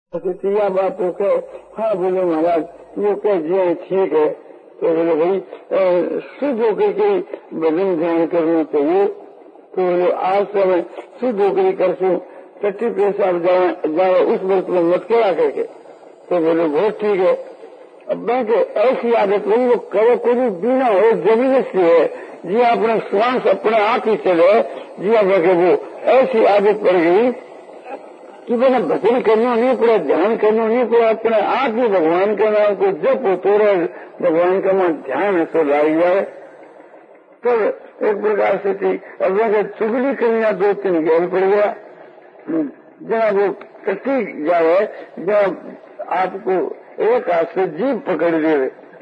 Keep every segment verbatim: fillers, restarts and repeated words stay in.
तिया बात तो कहे, हाँ बोले महाराज ये कह जे ठीक है। तो बोले भाई शुद्ध होकर के भजन ध्यान करना चाहिए। तो बोले आज से मैं शुद्ध होकर करसूँ, टट्टी पेशाब जाए उस वक्त में मत करा करके। तो बोले बहुत ठीक है। अब मैं ऐसी आदत वही वो करे कोई बिना हो जबरदस्ती है जी अपने श्वास अपने आप ही चले जी आप वो ऐसी आदत पड़ गई कि मैंने भजन करना नहीं पड़ा, ध्यान करना नहीं पड़ा, अपने आप ही भगवान का नाम को जब तोड़ा भगवान का नाम ध्यान ऐसा लाई जाए। तो एक प्रकार से थी। अब मैं चुगली करना दो तीन गैल पड़ गया जहाँ वो कटी जाए, जहाँ आपको एक हाथ से जीभ पकड़ दे।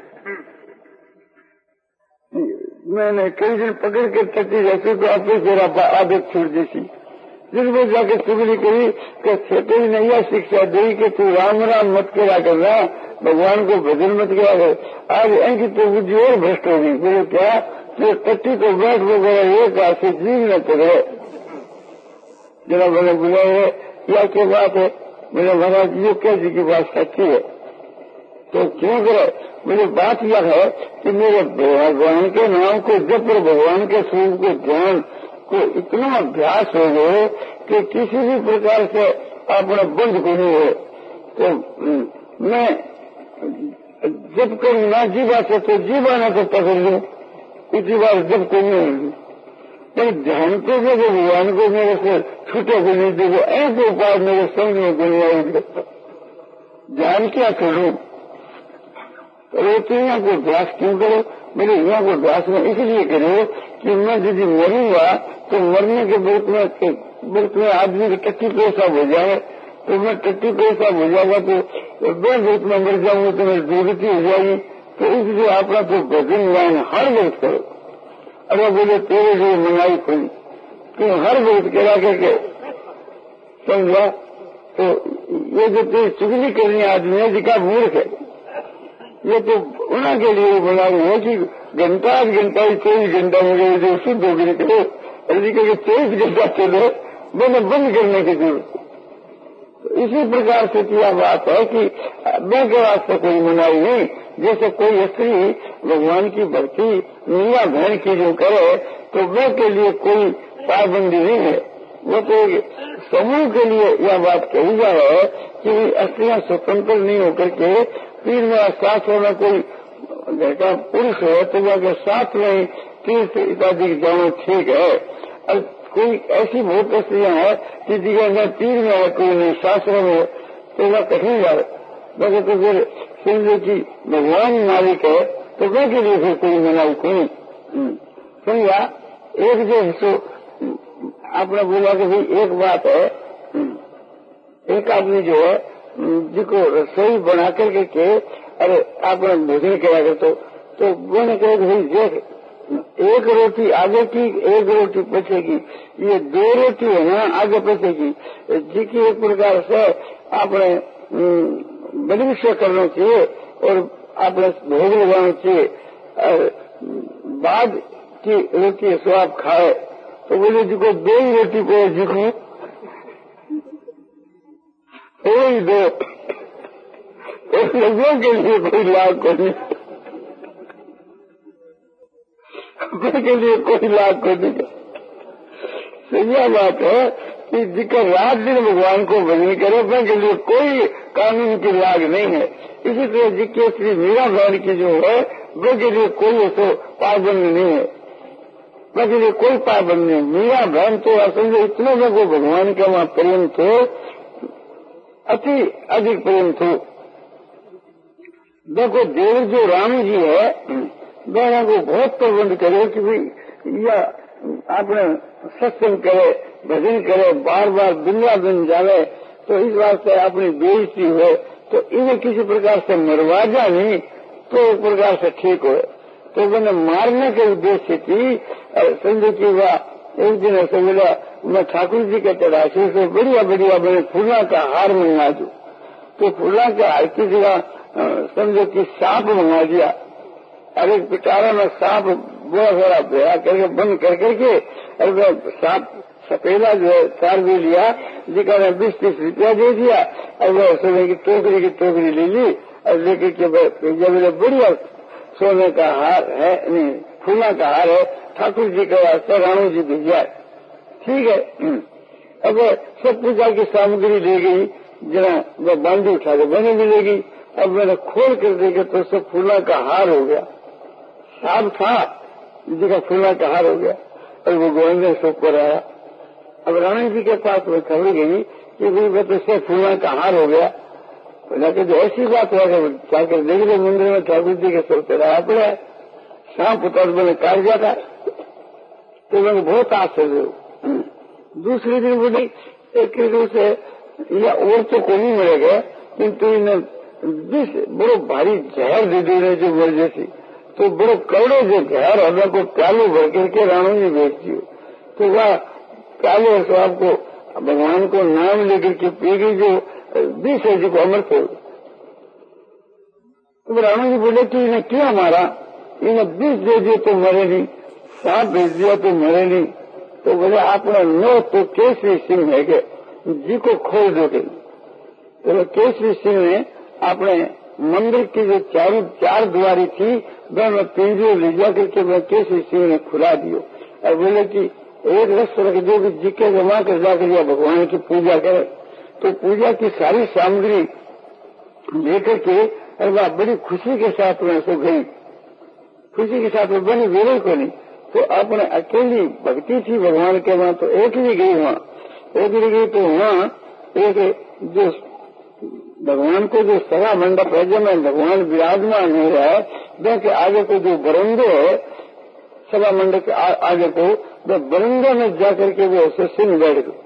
मैंने कई दिन पकड़ के टट्टी जैसे तो आपको जरा आदत छूट जैसी जिसमें जाके चुगली करी कि छोटे ही नैया शिक्षा दी कि तू राम राम मत करा करना, भगवान को भजन मत करा कर। आज इनकी तो बुद्धि और भ्रष्ट हो गई। बोले क्या तो टट्टी को बैठ वगैरह एक हाथ से जीव न पकड़े। जरा मैंने बुलाए या क्या बात है? बोले महाराज ये कैसी की बात सच्ची है। तो क्यों करे? मुझे बात यह है कि मेरे भगवान के नाम को जब पर भगवान के स्वरूप को ध्यान को इतना अभ्यास हो गए कि किसी भी प्रकार से अपना बंद को नहीं हो। तो मैं जब करूँ ना जीवा से तो जीवाना तो पकड़ लूँ, इसी बार जब को नहीं होगी। तो ध्यान को जो भगवान को मेरे से छूटे को नहीं देगा, ऐसे उपाय मेरे समझ को नहीं आएंगे। ध्यान क्या करूँ? रोटी यहाँ को अभ्यास क्यों करो? मेरे यहाँ को अभ्यास में इसलिए करो कि मैं यदि मरूंगा तो मरने के वक्त में वक्त में आदमी की टट्टी पेशाब हो जाए तो मैं टट्टी पेशाब हो जाएगा तो दो वक्त में मर जाऊंगा तो मेरी दुर्गति हो जाएगी। तो इसलिए अपना तो भजन गान हर वक्त करो। अगर बोले तेरे जो मंगाई खुली तो हर वक्त करा करके समझा। तो ये जो तेरी चुगली करनी आदमी है जिका मूर्ख है, ये तो उनके लिए बना है कि घंटा आध घंटा ही चौबीस घंटा मुझे जो शुद्ध हो गई करो, ऐसी करके चौबीस घंटा चलो मैंने बंद करने की जरूरत। तो इसी प्रकार से क्या बात है कि मैं के वास्ते कोई मनाई नहीं। जैसे कोई स्त्री भगवान की भक्ति मियाँ बहन की जो करे तो मैं के लिए कोई पाबंदी नहीं है। वो तो समूह के लिए यह बात कही जाए कि स्त्रियाँ स्वतंत्र नहीं होकर के तीन मेरा साथ होना कोई लड़का पुरुष है तो वह साथ में तीर्थ इत्यादि जाना ठीक है। और कोई ऐसी बहुत स्त्रियाँ है कि जिसका तीर में है कोई नहीं शास्त्र में तो वह कठिन जाए। वैसे तो फिर समझो कि भगवान मालिक है तो वह के लिए फिर कोई मनाई कोई समझा। एक जो हिस्सों आपने बोला कि भाई एक बात है, एक आदमी जो है जिसको रसोई बना करके के अरे आपने भोजन किया कर तो तो मैंने कहा भाई देख एक रोटी आगे की एक रोटी बचेगी, ये दो रोटी है ना आगे बचेगी। जिसकी एक प्रकार से आपने बदविषय करना चाहिए और आपने भोग लगाना चाहिए। बाद की रोटी सो आप खाए तो बोले जिसको दो ही रोटी को जिसको कोई दो लोगों के लिए कोई लाभ को नहीं, के लिए कोई लाभ को नहीं। तो यह बात है कि जिसका रात दिन भगवान को भजन करे वह के लिए कोई कानून की लाग नहीं है। इसी तरह जिसके श्री मीरा बहन की जो है वह के लिए कोई ऐसा पाबंद नहीं है, वह के लिए कोई पाबंद नहीं। मीरा बहन तो असल में इतने लोगों भगवान का वहां प्रेम थे, अति अधिक प्रेम थे। देखो देव जो राम जी है वह को बहुत प्रबंध करे कि भाई या आपने सत्संग करे भजन करे बार बार वृंदावन जावे तो इस वास्ते अपनी बेइज्जती हो तो इन्हें किसी प्रकार से मरवाजा नहीं तो एक प्रकार से ठीक हो। तो मैंने मारने के उद्देश्य की समझो की वह एक दिन ऐसे बोला मैं ठाकुर जी के तराशे से बढ़िया बढ़िया मैंने फूला का हार मंगा दू। तो फूला के हार की जगह समझो कि सांप मंगा दिया। और एक पिटारा में सांप बहुत सारा भेड़ा करके बंद कर करके और सांप सपेला जो है चार भी लिया, जिका ने बीस तीस रुपया दे दिया और वह सोने की टोकरी की टोकरी ले ली और लेकर के जब बढ़िया सोने का हार है, नहीं फूला का हार है, ठाकुर जी के वास्ते राणू जी भेजा। ठीक है, अब सब पूजा की सामग्री ले गई, जरा वह बांधी उठा के बने मिलेगी। अब मैंने खोल कर देखे तो सब फूला का हार हो गया, साफ था जी का फूला का हार हो गया और वो गोविंद सब पर आया। अब राणा जी के पास वो खबर गई कि भाई वो तो सब फूला का हार हो गया। बोला कि जो ऐसी बात है जाकर देख लो मंदिर में ठाकुर जी के सर पर आया पड़ा है, सांप उतर मैंने काट दिया था। तो मैंने बहुत आश्चर्य हो। दूसरे दिन बोली एक से या और तो कोई नहीं मिलेगा, किंतु इन्हें बीस बड़ो भारी जहर दे दे रहे जो मर जैसी, तो बड़ो कौड़े जो जहर हमें को प्यालो भर करके राणू जी बेचती हो। तो वह प्यालो है तो आपको भगवान को नाम लेकर के पीगी जो बीस है जी को अमृत हो। तो राणू जी बोले कि इन्हें क्यों मारा, इन्हें बीस दे दिए तो मरे नहीं, सांप भेज दिया तो मरे नहीं। तो बोले आपने नो तो केसरी सिंह है के जी को खोल दोगे। तो केसरी सिंह ने अपने मंदिर की जो चारों चार द्वारी थी वह मैं पिंजरे ले जा करके मैं केसरी सिंह ने खुला दियो और बोले कि एक रस रख दो कि जी के जमा कर जाकर या भगवान की पूजा करे। तो पूजा की सारी सामग्री लेकर के और वह बड़ी खुशी के साथ में सो गई, खुशी के साथ में बनी वेरे को नहीं। तो अपने अकेली भक्ति थी भगवान के वहां, तो एक ही गई वहां, एक ही गई। तो वहां एक जो भगवान को जो सभा मंडप है जब भगवान विराजमान हो रहा है, वह आगे को जो बरंडे है सभा मंडप के आगे को, वह बरंडे में जाकर के वो ऐसे सिंह बैठ गए।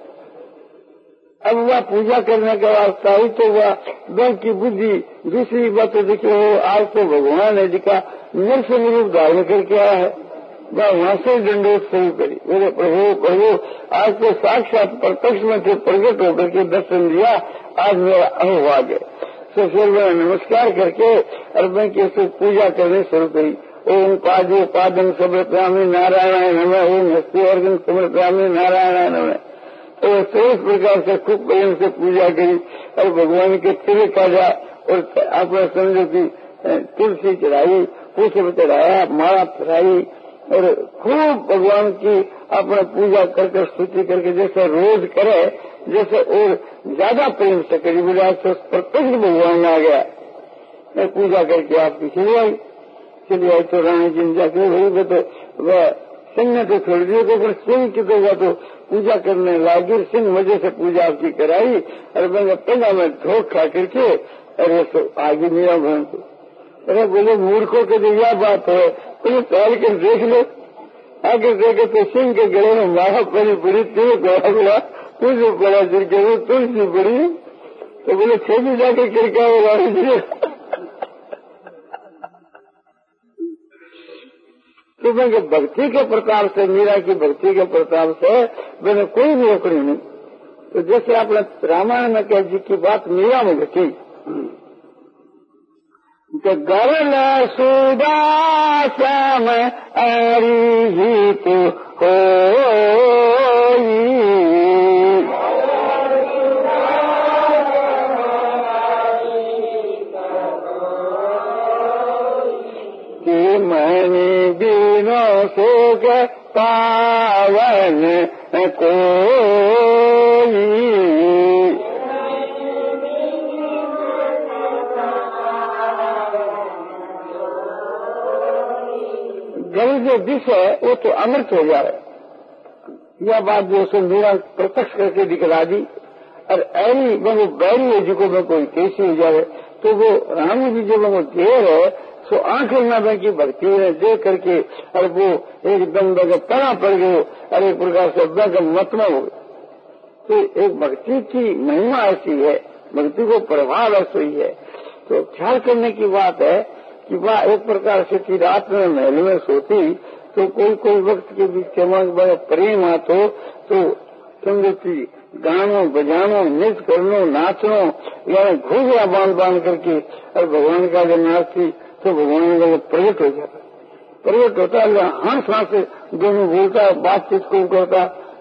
अब वह पूजा करने के वास्ते आई तो वह बल की बुद्धि दूसरी बात देखिए वो आज तो भगवान है जिका नरसिंह रूप धारण करके आया है, वह वहां से दंडोत शुरू करी। बोले प्रभु प्रभु आज तो साक्षात प्रत्यक्ष में थे, प्रकट होकर के दर्शन दिया, आज मेरा अनुभव आ गया। तो फिर मैंने नमस्कार करके और मैं कैसे पूजा करने शुरू करी। ओम पादे पादम समर्पयामि नारायण नमः, ओम हस्ते अर्घ्यं समर्पयामि नारायण नमः। तो इस प्रकार से खूब प्रेम से पूजा करी और भगवान के तिल काटा और आपने समझो की तुलसी चढ़ाई, पुष्प चढ़ाया, माला चढ़ाई और खूब भगवान की अपने पूजा करके स्तुति करके जैसे रोज करे जैसे और ज्यादा प्रेम से करी। बोले आज तो प्रत्यक्ष भगवान आ गया। मैं पूजा करके आपकी चली आई चली आई तो रानी जी जाके वही तो वह सिंह ने तो छोड़ दिए तो फिर सिंह की तो वह तो पूजा करने लगी, सिंह वजह से पूजा आपकी कराई और मैंने पहला में धोख खा करके अरे तो आगे मेरा भवन को अरे बोले मूर्खों के लिए यह बात है, तो पहल कर देख लो। आगे देखे तो सिंह के गले में मारा पड़ी बड़ी तेज गया बोला तुझे बड़ा दिल के तुलसी बड़ी। तो बोले छेदी जाके किरका होगा तो मैं भक्ति के प्रताप से, मीरा की भक्ति के प्रताप से मैंने कोई भी रोकनी नहीं। तो जैसे आपने रामायण में कह जी की बात मीरा में घटी, गरल सुदासम अरिहित होई, कि मणि बिनो सुख पावन कोई। गल जो विष है वो तो अमृत हो जाए, यह बात जो उसे मेरा प्रत्यक्ष करके दिखला दी। और ऐरी वो बैरी है जिको में कोई कैसी हो जाए तो वो राम जी जब वो देर है तो आंखें न बैठी भक्ति ने देख करके और वो एकदम बगैर तना पड़ गए और एक प्रकार से बगैर मतमा हो गए। तो एक भक्ति की महिमा ऐसी है, भक्ति को प्रभाव ऐसी है। तो ख्याल करने की बात है कि वह एक प्रकार से कि रात में महल में सोती तो कोई कोई वक्त के बीच चमक बड़ा प्रेम आतो तो समझो कि गानो बजानो नृत्य करनो नाचनो यानी घूघरा बांध बांध करके और भगवान का जब नाचती तो भगवान का प्रकट हो जाता, प्रकट होता है हंस हंस दोनों बोलता बातचीत को करता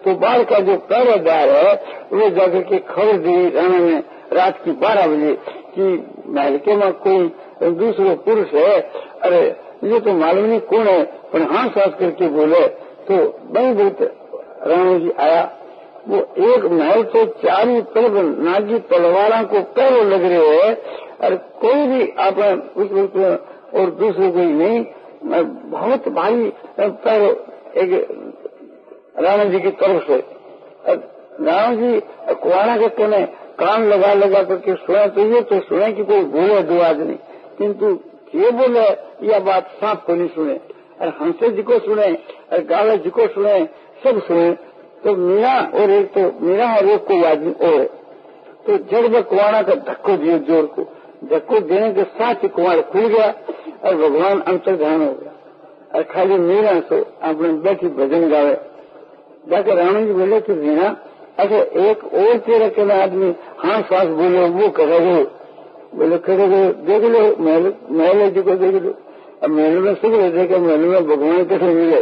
तो बाढ़ का जो पहरेदार है वो जाकर के खबर दी राणा ने रात की बारह बजे कि महलके में कोई दूसरा पुरुष है। अरे ये तो मालूम नहीं कौन है, पर हाँ सास करके बोले तो बड़ी बहुत राणा जी आया। वो एक महल तो चारों तरफ नागी तलवारों को पैरों लग रहे है और कोई भी आपने उस वक्त और दूसरे कोई नहीं, बहुत भारी पैर एक राणा जी की तरफ से। राणा जी कुआना के कोने कान लगा लगा करके सुना तो ये तो सुने कि कोई बोले दो आदमी, किंतु ये बोले यह बात साफ को नहीं सुने और हंसे जी को सुने और गाले जी को सुने, सब सुने। तो मीरा और एक तो मीरा और एक कोई आदमी और, तो जब में कुआना का धक्को दिए जोर को, धक्को देने के साथ ही कुआर खुल गया और भगवान अंतर्ध्यान हो गया और खाली मीरा तो अपने बैठी भजन गावे। जाकर राणा जी बोले कि मीरा अच्छा एक और तेरे के आदमी हाँ सांस बोले वो करेगे, बोले करेगे देख लो महल महल जी को देख लो। अब महल में सुख रहे थे महल में भगवान कैसे मिले।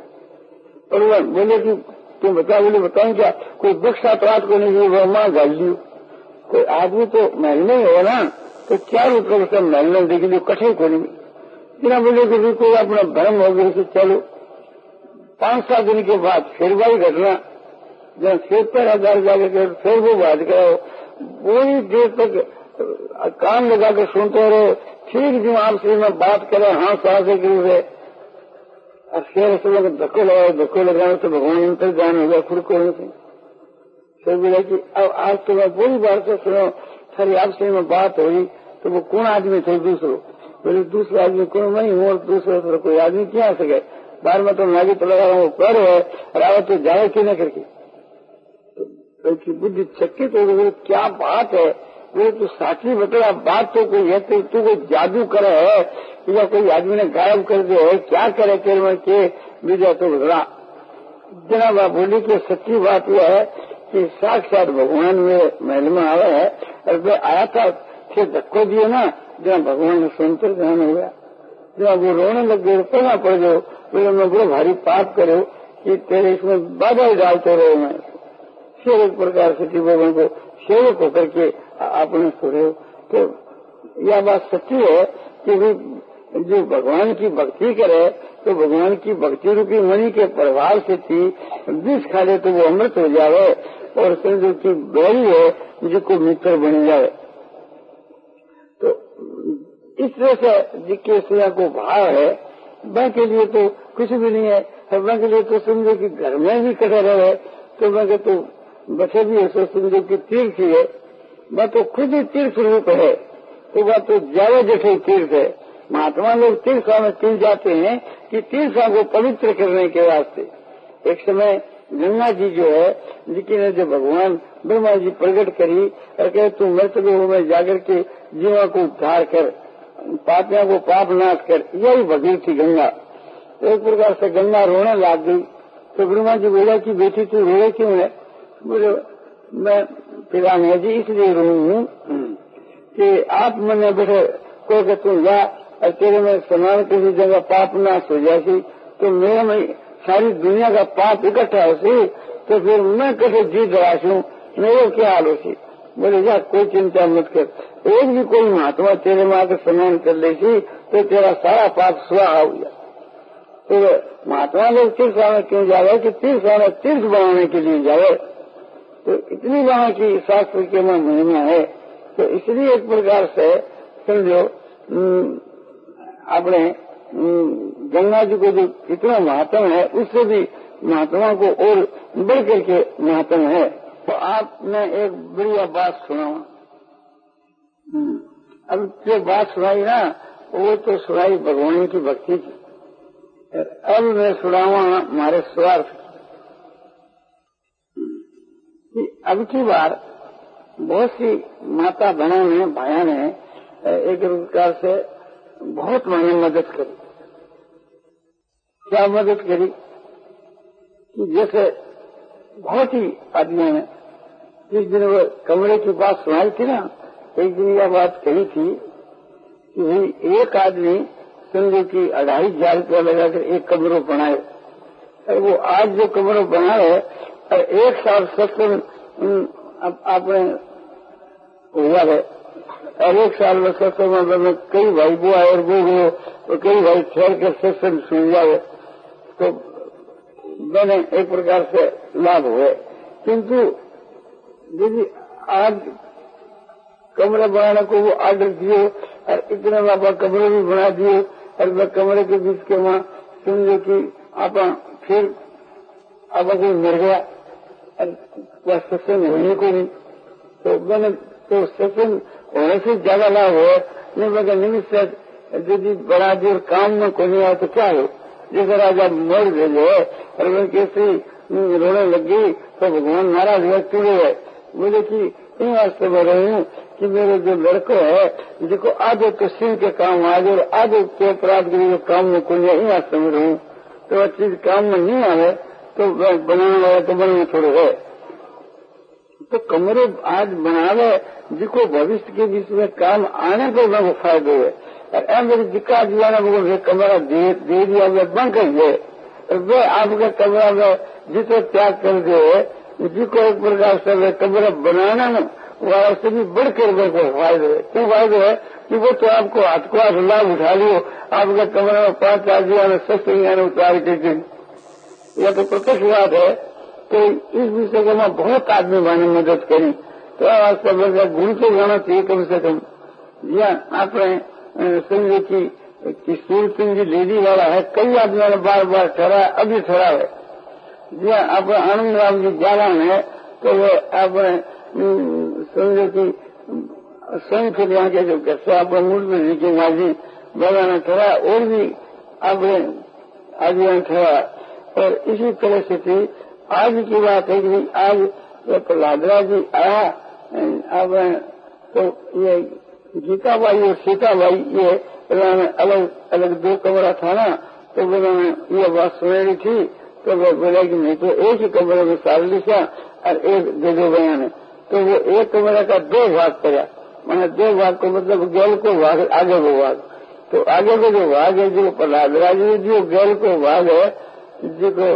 और बोले कि तुम बता, बोले बताऊं क्या, कोई बक्सा तो रात को नहीं वो माँ गाल दी, कोई आदमी तो महल में हो ना, तो चारों तरफ से महल में देख लो कठे को नहीं। बिना बोले कि कोई अपना भ्रम हो गया कि चलो। पांच सात दिन के बाद फिर वही घटना, जब फिर पर हजार जाकर फिर वो बात करो, पूरी देर तक कान लगा कर सुनते रहे, ठीक जो आपसे में बात करे हाँ सांस एक रूप और फिर ऐसे धक्को लगाओ धक्को लगाओ तो भगवान अंतर्ध्यान हो गया खुद को। फिर बोला कि अब आज तो मैं पूरी बात से सुनो, सारी आपसे में बात हुई तो वो कौन आदमी थे दूसरो, बोले दूसरा आदमी कौन नहीं हूँ और दूसरा तो कोई आदमी क्या सके, बार में तो नागी तो लगा रहा हूँ पैर है और आवा तो जाए कि न करके। तो बुद्धि चकित हो गई, क्या बात है, वो तो साथी बता बात तो कोई है तो तू कोई जादू करे है या कोई आदमी ने गायब कर दिया है, क्या करे तेरे में के बीजा तो बदला। जनाब आप बोली कि सच्ची बात यह है कि साक्षात भगवान में महल में आवे है और वे आया था फिर धक्को दिए ना, जहाँ भगवान ने सुनते ध्यान हो गया, जहाँ वो रोने लग गए पढ़ना पड़ गए, बोले मैं बड़ो भारी पाप करो कि तेरे इसमें बाधा ही डालते रहे। मैं फिर एक प्रकार से भगवान को सेवक होकर के आपने सुने। तो यह बात सच्ची है कि जो भगवान की भक्ति करे तो भगवान की भक्ति रूपी मणि के प्रभाव से थी विष खा ले तो वो अमृत हो जावे और जो की बैरी है जिसको मित्र बन जाए। तो इस तरह से जिसके सेवा को भाव है वह के लिए तो कुछ भी नहीं है, वह के लिए तो समझो कि घर में भी कटे रहे तो वह के तो बचे भी ऐसे समझो कि तीर्थ है, वह तो खुद ही तीर्थ रूप है, तो वह तो ज्यादा जैसे तीर्थ है। महात्मा लोग तीर्थ में तीन जाते हैं कि तीर्थों को पवित्र करने के वास्ते। एक समय गंगा जी जो है लेकिन जब भगवान ब्रह्मा जी प्रकट करी और कहे तू मृत लोगों में जाकर के जीवा को उद्धार कर, पापियों को पाप नाश कर, यही भगीर थी गंगा। तो एक प्रकार से गंगा रोने लग गई तो ब्रह्मा जी बोला कि बेटी तू रोए क्यों है, बोले मैं पिता में जी इसलिए रो हूँ कि आप मैंने बैठे को के तू जा और तेरे में समान किसी जगह पाप नाश हो जाती तो मेरे में सारी दुनिया का पाप इकट्ठा होती तो फिर मैं कैसे जीत रहा, मेरे क्या हाल होती। बोले जा कोई चिंता मत कर, एक भी कोई महात्मा तेरे में आकर स्नान कर लेती तो तेरा सारा पाप स्वाहा हो गया। तो महात्मा लोग तीर्थ में क्यों जावे कि तीर्थ में तीर्थ बनाने के लिए जावे, तो इतनी वहाँ की शास्त्र के में महिमा है। तो इसलिए एक प्रकार से समझो अपने गंगा जी को जो इतना महत्व है उससे भी महात्मा को और बढ़ करके महत्व है। तो आपने एक बढ़िया बात सुनाओ, अब जो बात सुनाई ना वो तो सुनाई भगवान की भक्ति की, अब मैं सुनावा हमारे स्वार्थ की। अब की बार बहुत सी माता बहनों ने भाइयों ने एक प्रकार से बहुत मैंने मदद करी। क्या मदद करी कि जैसे बहुत ही आदमियों ने जिस दिन वो कमरे की बात सुनाई थी ना, एक दिन यह बात कही थी कि भाई एक आदमी समझो की अढ़ाई हजार रुपया लगाकर एक कमरा बनाए और वो आज जो कमरा बना है और एक साल सत्संग आपने हुआ है और एक साल में सत्संग में कई भाई वो आए और वो हो और कई भाई ठहर कर सत्संग सुन जाए तो मैंने एक प्रकार से लाभ हुए। किंतु यदि आज कमरे बनाने को वो आर्डर दिए और इतने बाबा कमरे भी बना दिए और मैं कमरे के बीच के वहां समझो कि आप फिर अब कोई मर गया और वह सत्संग होने को नहीं तो मैंने तो सत्संग होने से ज्यादा लाभ हुआ नहीं। मैं निमित्त यदि बड़ा देर काम में को नहीं आया तो क्या हो। जैसे राजा मर गए और मैं कैसे रोने लग गई तो भगवान नाराज हुआ टूटे गए। बोले कि इन वास्ते में रही हूँ कि मेरे जो लड़को है जिसको आधे तो सिंह के काम आगे और आधे के अपराध के लिए काम में को नहीं इन वास्ते में रहूँ तो वह चीज काम में नहीं आवे तो बनाने वाला तो बनने थोड़े है। तो कमरे आज बनावे जिसको भविष्य के बीच में काम आने को मैं फायदे है और ए मेरी दिक्कत दिलाना वो कमरा दे दे दिया वे बंद कर दे वे आपके कमरा में जिसे त्याग कर दे जिसको एक प्रकार से वे कमरा बनाना न वह से भी बढ़कर को फायदे है। क्यों फायदे है कि वो तो आपको हाथ को हाथ लाभ उठा लियो आपके कमरे में पांच आदमी ने सस्ते उतार के यह तो प्रत्यक्ष बात है। तो इस विषय को मैं बहुत आदमी मैंने मदद करी तो वास्तव में गुण तो जाना चाहिए कम से कम। या आपने समझे कि सूर सिंह जी लेडी वाला है कई आदमियों ने बार बार ठहरा अभी ठहरा है। जी आप आनंद राम जी जालान है तो वो आपने समझे कि स्वयं फिर यहाँ के जो कैसे आपने मूल में नीचे माजी बाबा ने ठहरा और भी आपने आदमी ठहरा और इसी तरह से थी। आज की बात है कि आज ये प्रहलादराज जी आया अब तो ये गीताबाई और सीताबाई ये उन्होंने अलग अलग दो कमरा था ना तो उन्होंने ये बात सुनेली थी तो वो बोला कि नहीं तो एक ही कमरे में साल लिखा और एक दे दो बयान तो वो एक कमरे का दो भाग करा मैंने दो भाग को मतलब गैल को भाग आगे को भाग तो आगे को जो भाग है जो प्रहलादराज जी जो गैल को भाग है जिसको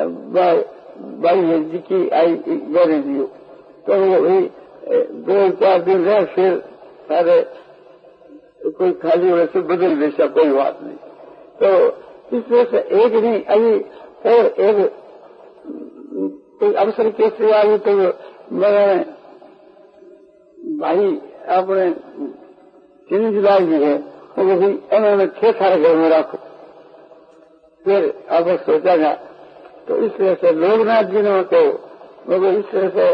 बाई जी की आई गैर दियो तो वो भी दो चार दिन रहे फिर सारे कोई खाली वैसे बदल जैसा कोई बात नहीं। तो इस वजह से एक नहीं अभी और एक कोई अवसर कैसे आई तो मैंने भाई अपने चिन्हलाल जी है तो वो भी उन्होंने छह सारे घर में रखो फिर अब सोचा जा तो इस तरह से लोकनाथ जी ने तो वो इस तरह से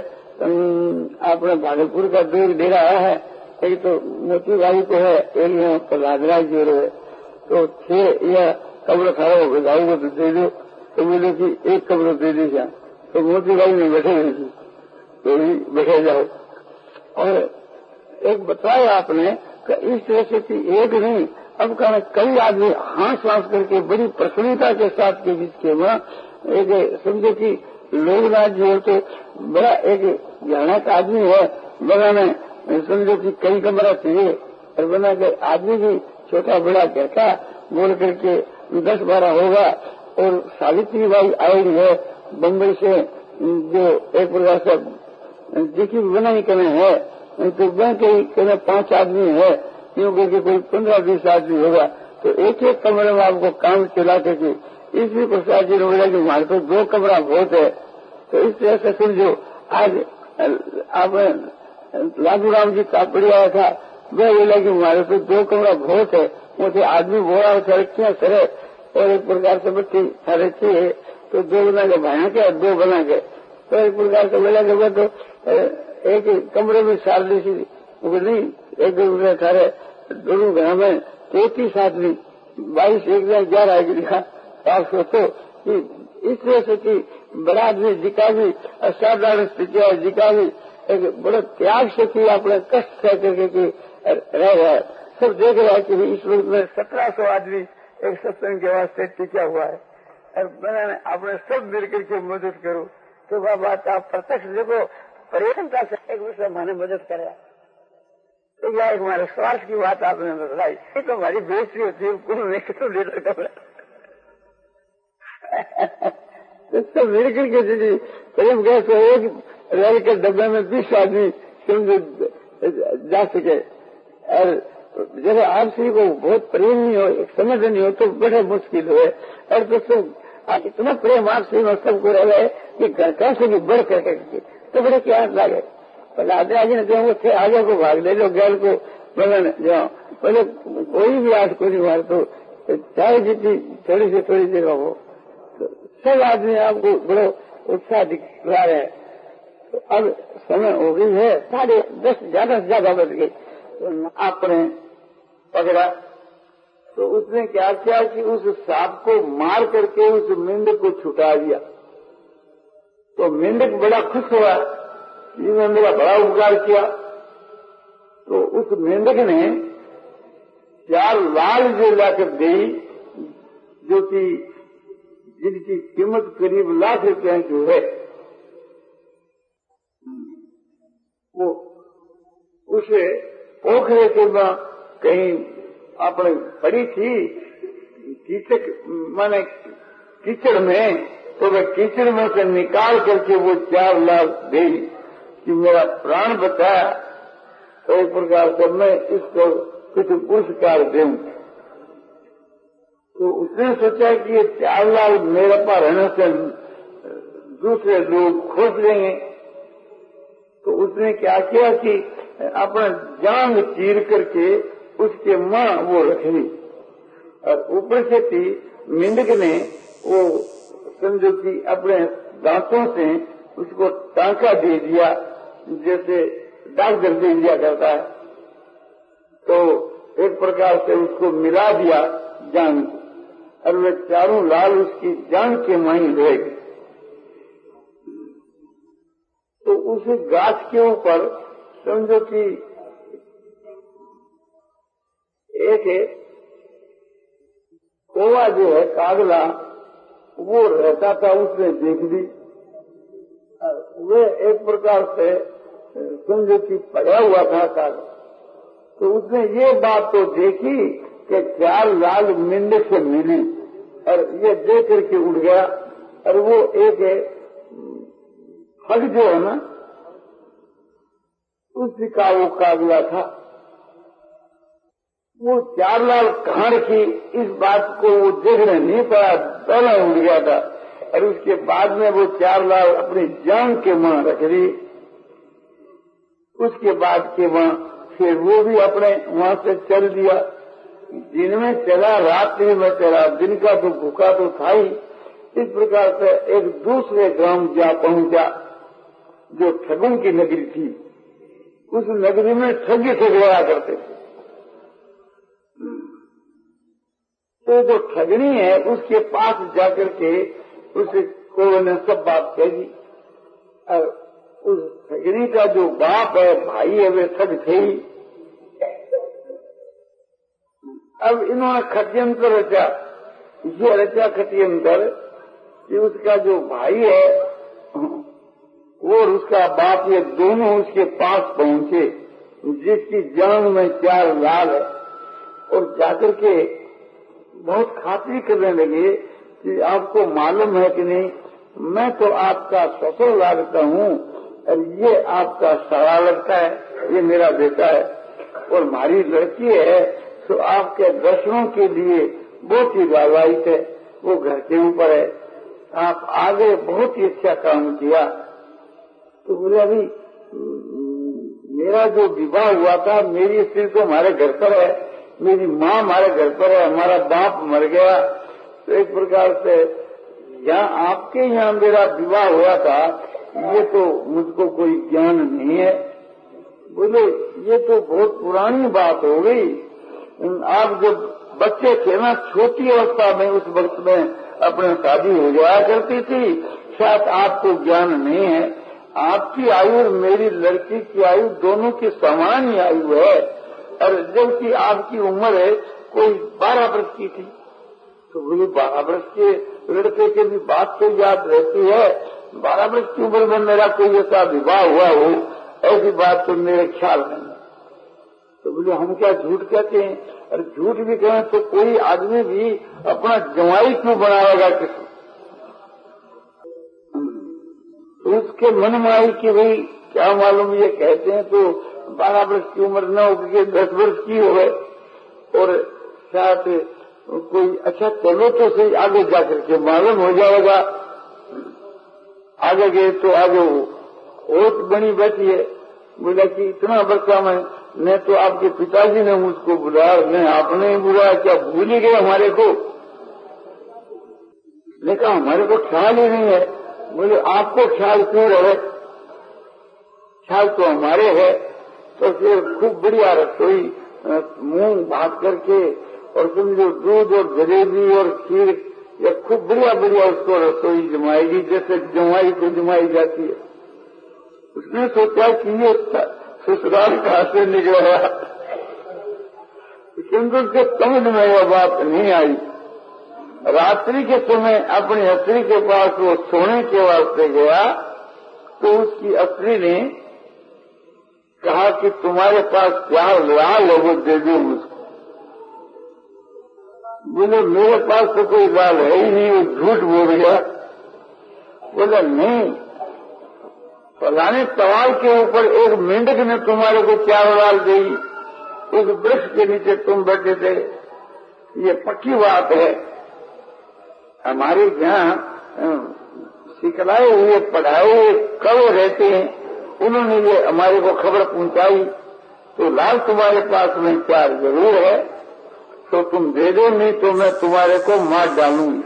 आपने भागलपुर का दूर डेरा है एक तो मोती भाई को है एक प्रहलादराज जी है तो छह यह कब्र खड़ा हो गया को तो दे दो तो बोले कि एक कब्र दे दीजिए तो मोती भाई ने बैठे हुए थी तो भी बैठे जाओ। और एक बताया आपने कि इस तरह से कि एक नहीं अब कहना कई आदमी हाथ सांस करके बड़ी प्रसन्नता के साथ के बीच के वहाँ एक समझो कि लोकनाथ जी हो तो बड़ा एक जाना का आदमी है बना में समझो कि कई कमरा चाहिए और बना के आदमी भी छोटा बड़ा कहता बोल करके दस बारह होगा। और सावित्री बाई आएगी है बम्बई से जो एक प्रकार से जिसकी बनाई करने है तो वह कहीं पांच आदमी है क्यों करके कोई पंद्रह बीस आदमी होगा तो एक एक कमरे में आपको काम चला करके इसी प्रसाद जी ने बोला कि हमारे तो दो कमरा बहुत है। तो इस तरह से समझो आज आप लालू राम जी कापड़ी आया था वह बोला कि हमारे तो दो कमरा बहुत है मुझे आदमी बोला सड़कियां सरे और एक प्रकार से बच्ची सारे है तो दो बना के भाया के दो बना के तो एक प्रकार से बोला कि तो एक कमरे में साल दी नहीं एक कमरे सारे दोनों घर में तैतीस आदमी बाईस एक हजार ग्यारह लिखा आप सोचो कि इस तरह से कि बड़ा आदमी जिका भी असाधारण स्थिति है जिका भी एक बड़े त्याग से कि अपने कष्ट सह करके कि रह रहा है सब देख रहा है कि इस वक्त में सत्रह सौ आदमी एक सत्संग के वास्ते टिका हुआ है और मैंने अपने सब मिल करके मदद करो तो वह बात आप प्रत्यक्ष देखो पर्यटनता से एक दूसरे मैंने मदद करे तो यह एक हमारे स्वार्थ की बात आपने बताई ये तो हमारी बेइज्जती होती है कुल में तो लीडर का तो सब मिल करके प्रेम गैस तो एक रेल के डब्बे में बीस आदमी समझो जा सके। और जब आपसी को बहुत प्रेम नहीं हो, एक समझ नहीं हो तो बड़े मुश्किल हुए। और तो सब इतना प्रेम आपसी में सबको रहे कि घर से भी बढ़ करके तो बड़े क्या लगे। पहले आधे आगे न जो थे आगे को भाग ले लो, गैल को बगल जाओ। पहले कोई भी आज को नहीं मार तो चाहे जितनी थोड़ी से थोड़ी जगह हो तो सब आदमी आपको बड़ो उत्साह दिखा रहे हैं। तो अब समय हो गई है, साढ़े दस ज्यादा से ज्यादा बज गई। तो आपने पकड़ा तो उसने क्या किया कि उस सांप को मार करके उस मेंढक को छुटा दिया। तो मेंढक बड़ा खुश हुआ, इसने मेरा बड़ा उपकार किया। तो उस मेंढक ने चार लाल जो लाकर दी, जो कि जिनकी कीमत करीब लाख रुपये जो है, वो उसे पोखरे के कहीं आपने पड़ी थी कीचड़ माने कीचड़ में, तो वह कीचड़ में से निकाल करके वो चार लाख दे कि मेरा प्राण बचाया। तो एक प्रकार से मैं इसको कुछ पुरस्कार दूं। तो उसने सोचा कि ये चार लाख मेरे पास रहने से दूसरे लोग खोज लेंगे। तो उसने क्या किया कि अपना जांग चीर करके उसके मां वो रख ली। और ऊपर से थी मेंढक ने वो समझो कि अपने दांतों से उसको टांका दे दिया, जैसे डॉक्टर दे दिया करता है। तो एक प्रकार से उसको मिला दिया जान को, और वे चारों लाल उसकी जान के माही रह गए। तो उस गाछ के ऊपर समझो कि एक कौवा जो है कागला वो रहता था, उसने देख ली। वे एक प्रकार से समझो कि पड़ा हुआ था कागला। तो उसने ये बात तो देखी कि चार लाल मेंढक से मिली, और ये देख करके उड़ गया। और वो एक ठग जो है ना, उसका वो कागला था। वो चार लाल कहाँ रखी, इस बात को वो देखने नहीं पाया, पहले उड़ गया था। और उसके बाद में वो चार लाल अपनी जान के वहां रख ली। उसके बाद के वहां फिर वो भी अपने वहां से चल दिया। दिन में चला, रात्रि में चला, दिन का तो भूखा तो था ही। इस प्रकार से एक दूसरे गांव जा पहुंचा जो ठगों की नगरी थी। उस नगरी में ठगी ठगवाया करते थे। तो जो ठगनी है उसके पास जाकर के उसे को ने सब बात कह दी। और उस ठगनी का जो बाप है, भाई है, वे ठग थे ही। अब इन्होंने खटियंतर रचा, ये रचा खटियंतर कि उसका जो भाई है वो और उसका बाप, ये दोनों उसके पास पहुंचे, जिसकी जान में चार लाल है। और जाकर के बहुत खातिरी करने लगे कि आपको मालूम है कि नहीं, मैं तो आपका ससुर लगता हूँ, और ये आपका साला लगता है, ये मेरा बेटा है। और हमारी लड़की है तो आपके दर्शनों के लिए बहुत ही लाभायित है, वो घर के ऊपर है। आप आगे बहुत ही अच्छा काम किया। तो बोले अभी मेरा जो विवाह हुआ था, मेरी स्त्री तो हमारे घर पर है, मेरी माँ हमारे घर पर है, हमारा बाप मर गया। तो एक प्रकार से यहाँ आपके यहाँ मेरा विवाह हुआ था, ये तो मुझको कोई ज्ञान नहीं है। बोले ये तो बहुत पुरानी बात हो गई। आप जब बच्चे थे ना, छोटी अवस्था में, उस वक्त में अपने शादी हो जाया करती थी, शायद आपको ज्ञान नहीं है। आपकी आयु और मेरी लड़की की आयु दोनों की समान ही आयु है। और जबकि आपकी उम्र है कोई बारह वर्ष की थी। तो बोले बारह वर्ष के लड़के की भी बात तो याद रहती है, बारह वर्ष की उम्र में मेरा कोई ऐसा विवाह हुआ हो, ऐसी बात तो मेरे ख्याल में। तो बोले हम क्या झूठ कहते हैं, और झूठ भी कहें तो कोई आदमी भी अपना जवाई क्यों बनाएगा किसी। उसके मन में आई कि भाई क्या मालूम ये कहते हैं तो बारह वर्ष की उम्र न हो के दस वर्ष की हो गए और शायद कोई अच्छा चलो तो सही आगे जाकर के मालूम हो जाएगा। आगे गए तो आगे वो ओट बनी बैठी है। बोला कि इतना बच्चा मैं मैं तो आपके पिताजी ने मुझको बुलाया, मैं आपने ही बुलाया, क्या भूल ही गए हमारे को? लेकिन हमारे को ख्याल ही नहीं है। बोले आपको ख्याल क्यों रहे? ख्याल तो हमारे है। तो फिर खूब बढ़िया रसोई मुंह भाग करके और समझो दूध और जलेबी और खीर या खूब बढ़िया बढ़िया उसको रसोई जमाएगी जैसे जमाई को जमाई जाती है। उसने सोचा कि ये ससुराल कहाँ से निकला, किंतु उसके समझ में यह बात नहीं आई। रात्रि के समय अपनी स्त्री के पास वो सोने के वास्ते गया तो उसकी स्त्री ने कहा कि तुम्हारे पास क्या लाल है वो दे दो मुझको। बोले मेरे पास तो कोई लाल है ही नहीं, वो झूठ बोल गया। बोला नहीं, फलाने सवाल के ऊपर एक मेंढक ने तुम्हारे को क्या लाल दी, उस वृक्ष के नीचे तुम बैठे थे, ये पक्की बात है। हमारे यहाँ सिखलाए हुए पढ़ाए हुए कवि रहते हैं, उन्होंने ये हमारे को खबर पहुंचाई। तो लाल तुम्हारे पास में चार जरूर है तो तुम दे दो, नहीं तो मैं तुम्हारे को मार डालूंगी।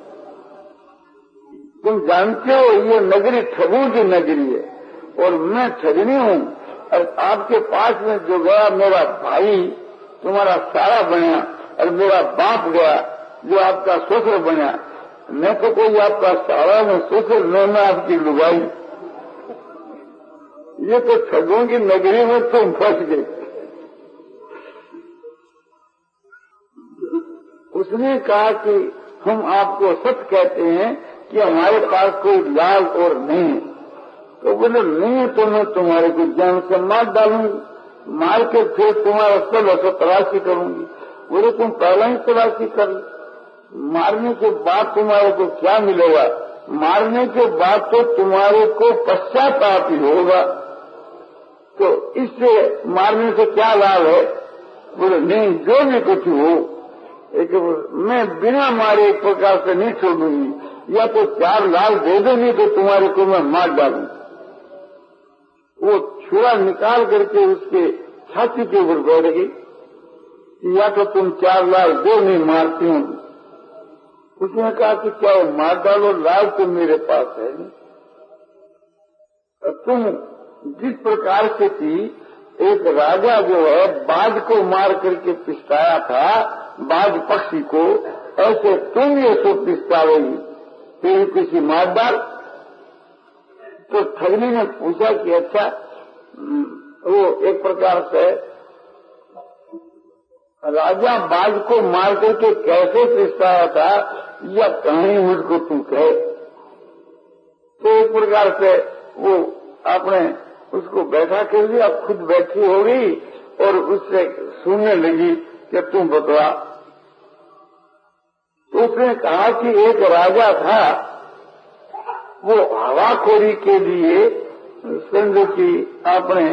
तुम जानते हो ये नगरी ठगों की नगरी है और मैं ठगनी हूँ। और आपके पास में जो गया मेरा भाई तुम्हारा सारा बना और मेरा बाप गया जो आपका ससुर बना। मैं तो कोई आपका सारा में ससुर न मैं आपकी लुगाई। ये तो ठगों की नगरी में तुम फंस गए। उसने कहा कि हम आपको सच कहते हैं कि हमारे पास कोई लाल और नहीं है। तो बोले नहीं तो मैं तुम्हारे को जान से मार डालूंगी, मार के फिर तुम्हारा सब ऐसा तलाशी करूंगी। बोले तुम पहला ही तलाशी कर, मारने के बाद तुम्हारे को क्या मिलेगा? मारने के बाद तो तुम्हारे को पश्चाताप ही होगा, तो इससे मारने से क्या लाभ है? बोले नहीं, जो भी कुछ हो एक मैं बिना मारे एक प्रकार से नहीं छोड़ूंगी, या तो चार लाल दे दो नहीं तो तुम्हारे को मैं मार डालूं। वो छुरा निकाल करके उसके छाती के ऊपर बैठ गई, या तो तुम चार लाल दो नहीं मारती हूँ। उसने कहा कि क्या वो मार डालो, लाल तो मेरे पास है नहीं। तुम जिस प्रकार से थी, एक राजा जो है बाज को मार करके पिसताया था, बाज पक्षी को, ऐसे तुम ये सो पिसतावेगी, फिर किसी मार डाल। तो ठगनी ने पूछा कि अच्छा, वो एक प्रकार से राजा बाज को मार करके कैसे पिसताया था, या कहानी मुझको तू कहे। तो एक प्रकार से वो आपने उसको बैठा कर दिया, खुद बैठी हो गई और उससे सुनने लगी कि तुम बतला। तो उसने कहा कि एक राजा था, वो हवाखोरी के लिए समझो कि आपने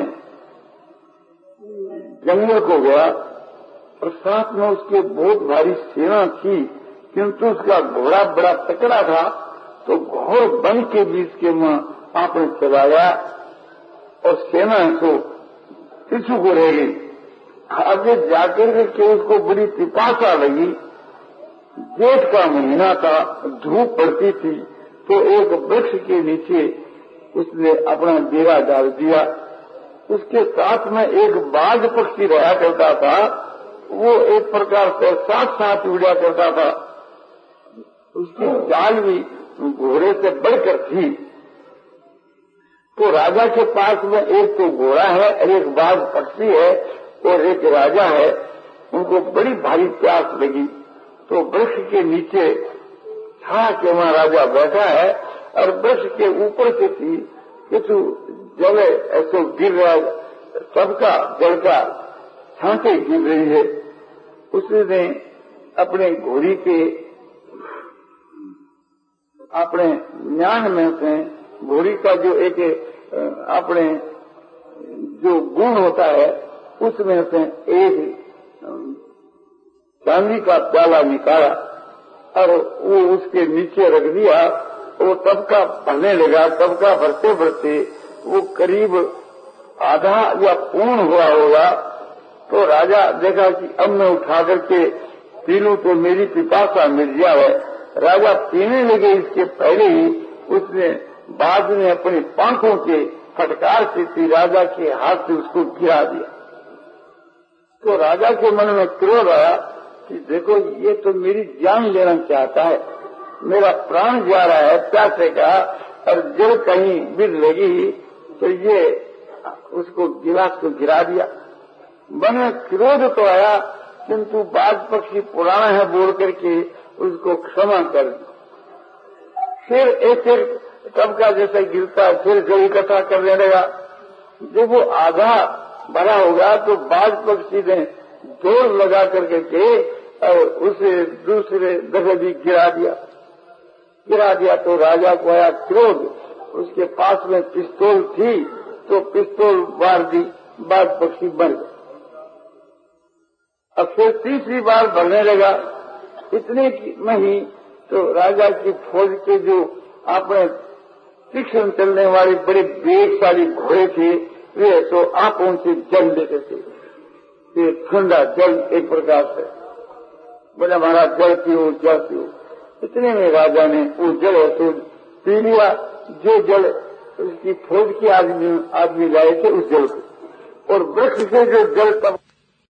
जंगल को गया और साथ में उसके बहुत भारी सेना थी, किंतु उसका घोड़ा बड़ा तकड़ा था। तो घोर वन के बीच के में आपने चलाया और सेना को पीछू को रह गई। आगे जाकर के उसको बड़ी पिपासा लगी, जेठ का महीना था, धूप पड़ती थी, तो एक वृक्ष के नीचे उसने अपना डेरा डाल दिया। उसके साथ में एक बाज पक्षी रहा करता था, वो एक प्रकार से साथ साथ उड़ा करता था। उसकी चाल भी घोड़े से बढ़कर थी। तो राजा के पास में एक तो घोड़ा है, एक बाज पक्षी है और एक राजा है। उनको बड़ी भारी प्यास लगी, तो वृक्ष के नीचे छा के वहाँ राजा बैठा है और वृक्ष के ऊपर से थी कुछ जल ऐसे गिर रहा है, सबका जल का छांटे गिर रही है। उसने अपने घोड़ी के अपने म्यान में से घोड़ी का जो एक अपने जो गुण होता है उसमें से एक चांदी का प्याला निकाला और वो उसके नीचे रख दिया। वो तबका भरने लगा। तबका भरते भरते वो करीब आधा या पूर्ण हुआ होगा। तो राजा देखा कि अब मैं उठा करके पी लूं तो मेरी पिपासा मिट जाए। राजा पीने लगे, इसके पहले ही उसने बाद में अपनी पंखों के फटकार से राजा के हाथ से उसको गिरा दिया। तो राजा के मन में क्रोध आया कि देखो ये तो मेरी जान लेना चाहता है, मेरा प्राण जा रहा है प्यासे का, और जल कहीं बिर लगी तो ये उसको गिलास को गिरा दिया। मन में क्रोध तो आया, किंतु बाज पक्षी पुराना है बोल करके उसको क्षमा कर दी। फिर एक एक तबका जैसे गिरता फिर जल इकट्ठा करने लगा। जब वो आधा भरा होगा तो बाज पक्षी ने जोर लगा करके के और उसे दूसरे दफे भी गिरा दिया। गिरा दिया तो राजा को आया क्रोध। उसके पास में पिस्तौल थी तो पिस्तौल मार दी, बाज पक्षी मर गए। अब फिर तीसरी बार भरने लगा। इतने में ही तो राजा की फौज के जो अपने तीक्ष्ण चलने वाले बड़े वेगशाली घोड़े थे वे तो आंखों से जल लेते थे। ये ठंडा जल एक प्रकार से बोले हमारा जल पियो जल पियो। इतने में राजा ने वो जल तो पी लिया, जो जल उसकी फौज के आदमी आदमी लाए थे उस जल को, और वृक्ष से जो जल तब